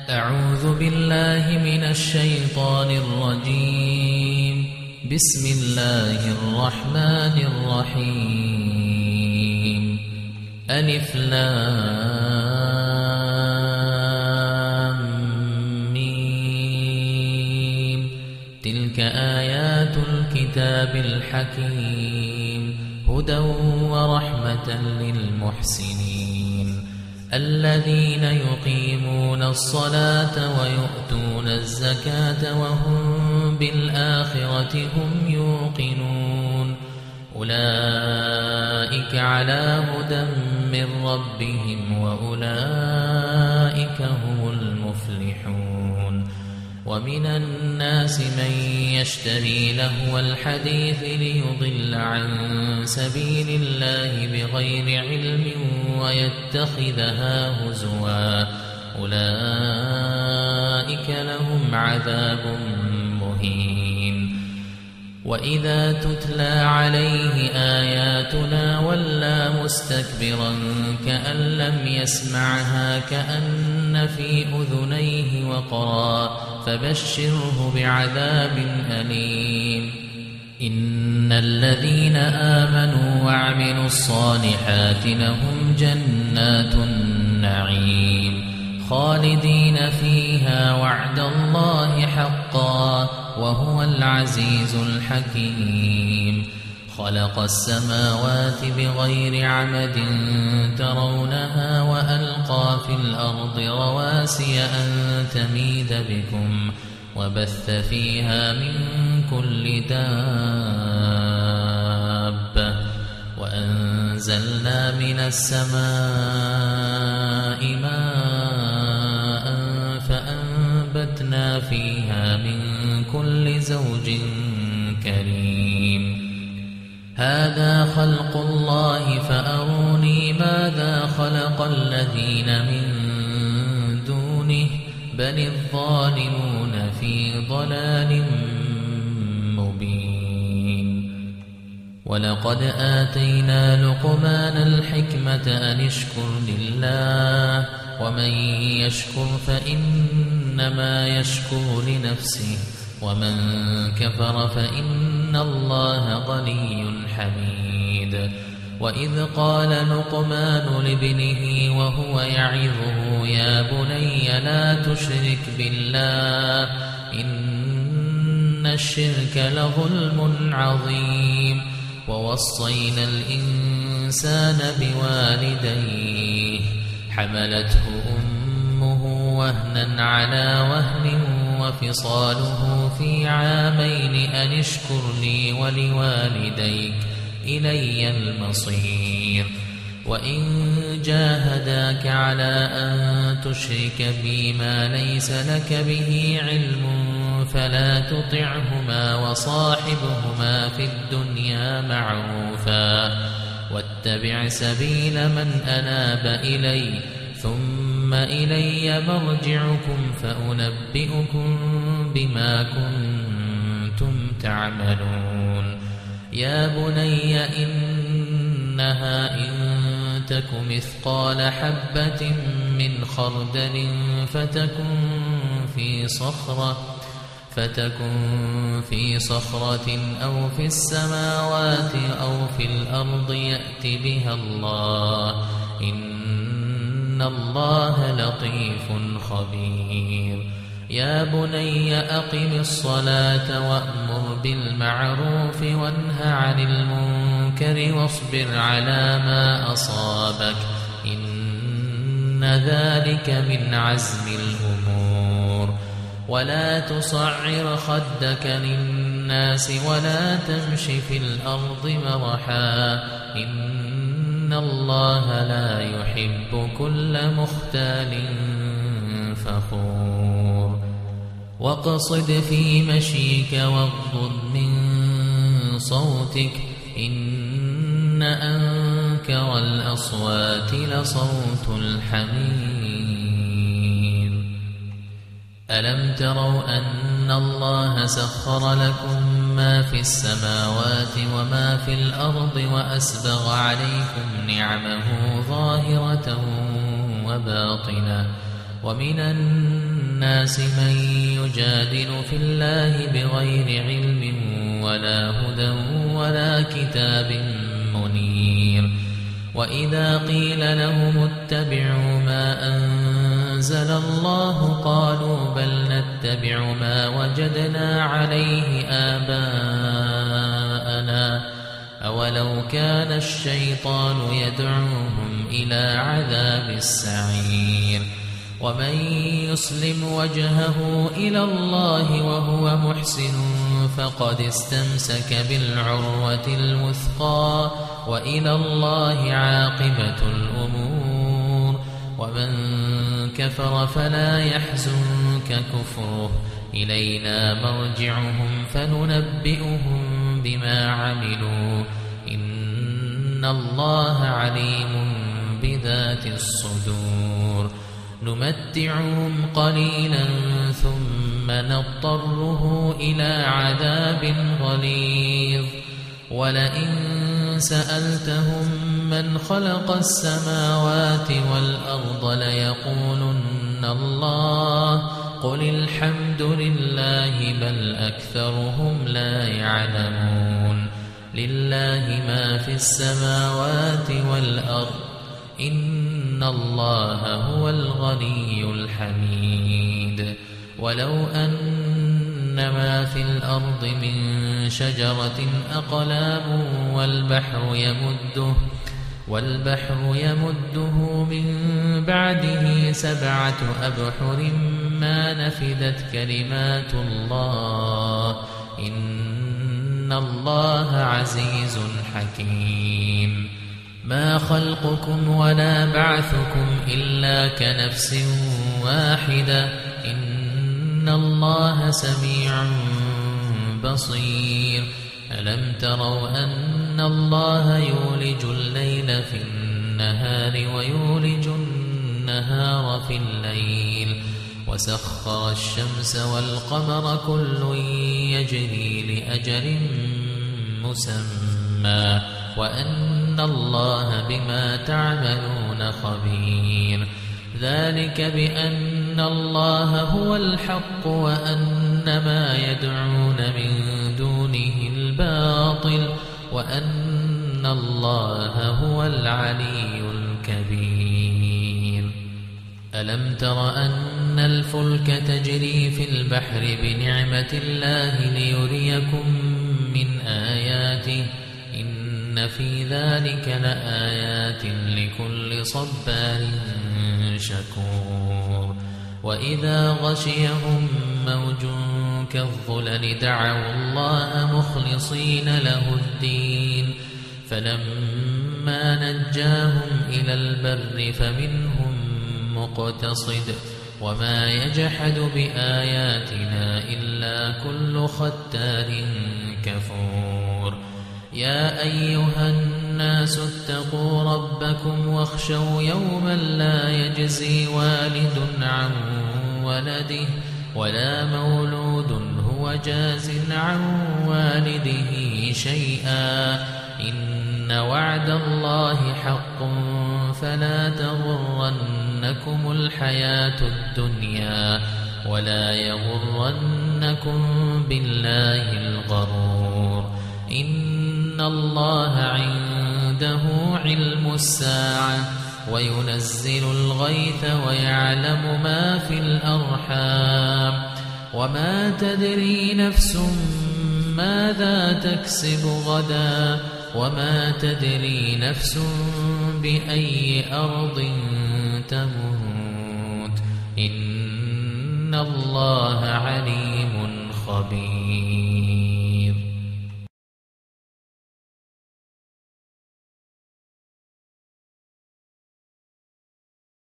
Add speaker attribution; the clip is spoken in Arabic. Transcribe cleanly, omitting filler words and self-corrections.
Speaker 1: أعوذ بالله من الشيطان الرجيم. بسم الله الرحمن الرحيم. ألف لام ميم. تلك آيات الكتاب الحكيم، هدى ورحمة للمحسنين الذين يقيمون الصلاة ويؤتون الزكاة وهم بالآخرة هم يوقنون. أولئك على هدى من ربهم وأولئك هم المفلحون. ومن الناس من يشتري لهو الحديث ليضل عن سبيل الله بغير علم ويتخذها هزوا، أولئك لهم عذاب مهين. وإذا تتلى عليه آياتنا ولى مستكبرا كأن لم يسمعها كأن في أذنيه وقرا، فبشره بعذاب أليم. إن الذين آمنوا وعملوا الصالحات لهم جنات النعيم خالدين فيها وعد الله حقا وهو العزيز الحكيم. خلق السماوات بغير عمد ترونها وألقى في الأرض رواسي أن تميد بكم وبث فيها من كل دابة وأنزلنا من السماء ماء فأنبتنا فيها من كل زوج كريم. هذا خلق الله فأروني ماذا خلق الذين من دونه بل الظالمون في ضلال مبين. ولقد آتينا لقمان الحكمة أن اشكر لله ومن يشكر فإنما يشكر لنفسه ومن كفر فإن الله غني حميد. وإذ قال لقمان لابنه وهو يعظه يا بني لا تشرك بالله إن الشرك لظلم عظيم. ووصينا الإنسان بوالديه حملته أمه وهنا على وهن وفصاله في عامين أن اشكر لي ولوالديك إلي المصير. وإن جاهداك على أن تشرك بي ما ليس لك به علم فلا تطعهما وصاحبهما في الدنيا معروفا واتبع سبيل من أناب إلي ثم إلي مرجعكم فأنبئكم بما كنتم تعملون. يا بني إنها إن تك مثقال حبة من خردل فتكن في صخرة أو في السماوات أو في الأرض يأت بها الله إن الله لطيف خبير. يا بني أقم الصلاة وأمر بالمعروف وانه عن المنكر واصبر على ما أصابك إن ذلك من عزم الأمور. ولا تصعر خدك للناس ولا تمش في الأرض مرحا إن الله لا يحب كل مختال فخور. واقصد في مشيك واغضض من صوتك إن أنكر الأصوات لصوت الحمير. ألم تروا أن الله سخر لكم ما في السماوات وما في الأرض وأسبغ عليكم نعمه ظاهرة وباطنة ومن الناس الناس من يجادل في الله بغير علم ولا هدى ولا كتاب منير. وإذا قيل لهم اتبعوا ما أنزل الله قالوا بل نتبع ما وجدنا عليه آباءنا أولو كان الشيطان يدعوهم إلى عذاب السعير. ومن يسلم وجهه إلى الله وهو محسن فقد استمسك بالعروة الوثقى وإلى الله عاقبة الأمور. ومن كفر فلا يحزنك كفره إلينا مرجعهم فننبئهم بما عملوا إن الله عليم بذات الصدور. نمتعهم قليلا ثم نضطره إلى عذاب غليظ. ولئن سألتهم من خلق السماوات والأرض ليقولن الله قل الحمد لله بل أكثرهم لا يعلمون. لله ما في السماوات والأرض إن الله هو الغني الحميد. ولو أن ما في الأرض من شجرة أقلام والبحر يمده من بعده 7 أبحر ما نفدت كلمات الله إن الله عزيز حكيم. ما خلقكم ولا بعثكم إلا كنفس واحدة إن الله سميع بصير. ألم تروا أن الله يولج الليل في النهار ويولج النهار في الليل وسخر الشمس والقمر كل يجري لأجل مسمى وأن الله بما تعملون خبير. ذلك بأن الله هو الحق وأن ما يدعون من دونه الباطل وأن الله هو العلي الكبير. ألم تر أن الفلك تجري في البحر بنعمة الله ليريكم من آياته إن في ذلك لآيات لكل صبار شكور. وإذا غشيهم موج كالظلل دعوا الله مخلصين له الدين فلما نجاهم إلى البر فمنهم مقتصد وما يجحد بآياتنا إلا كل ختار كفور. يا أيها الناس اتقوا ربكم واخشوا يوما لا يجزي والد عن ولده ولا مولود هو جاز عن والده شيئا إن وعد الله حق فلا تغرنكم الحياة الدنيا ولا يغرنكم بالله الغرور. إن الله عنده علم الساعة وينزل الغيث ويعلم ما في الأرحام وما تدري نفس ماذا تكسب غدا وما تدري نفس بأي أرض تموت إن الله عليم خبير.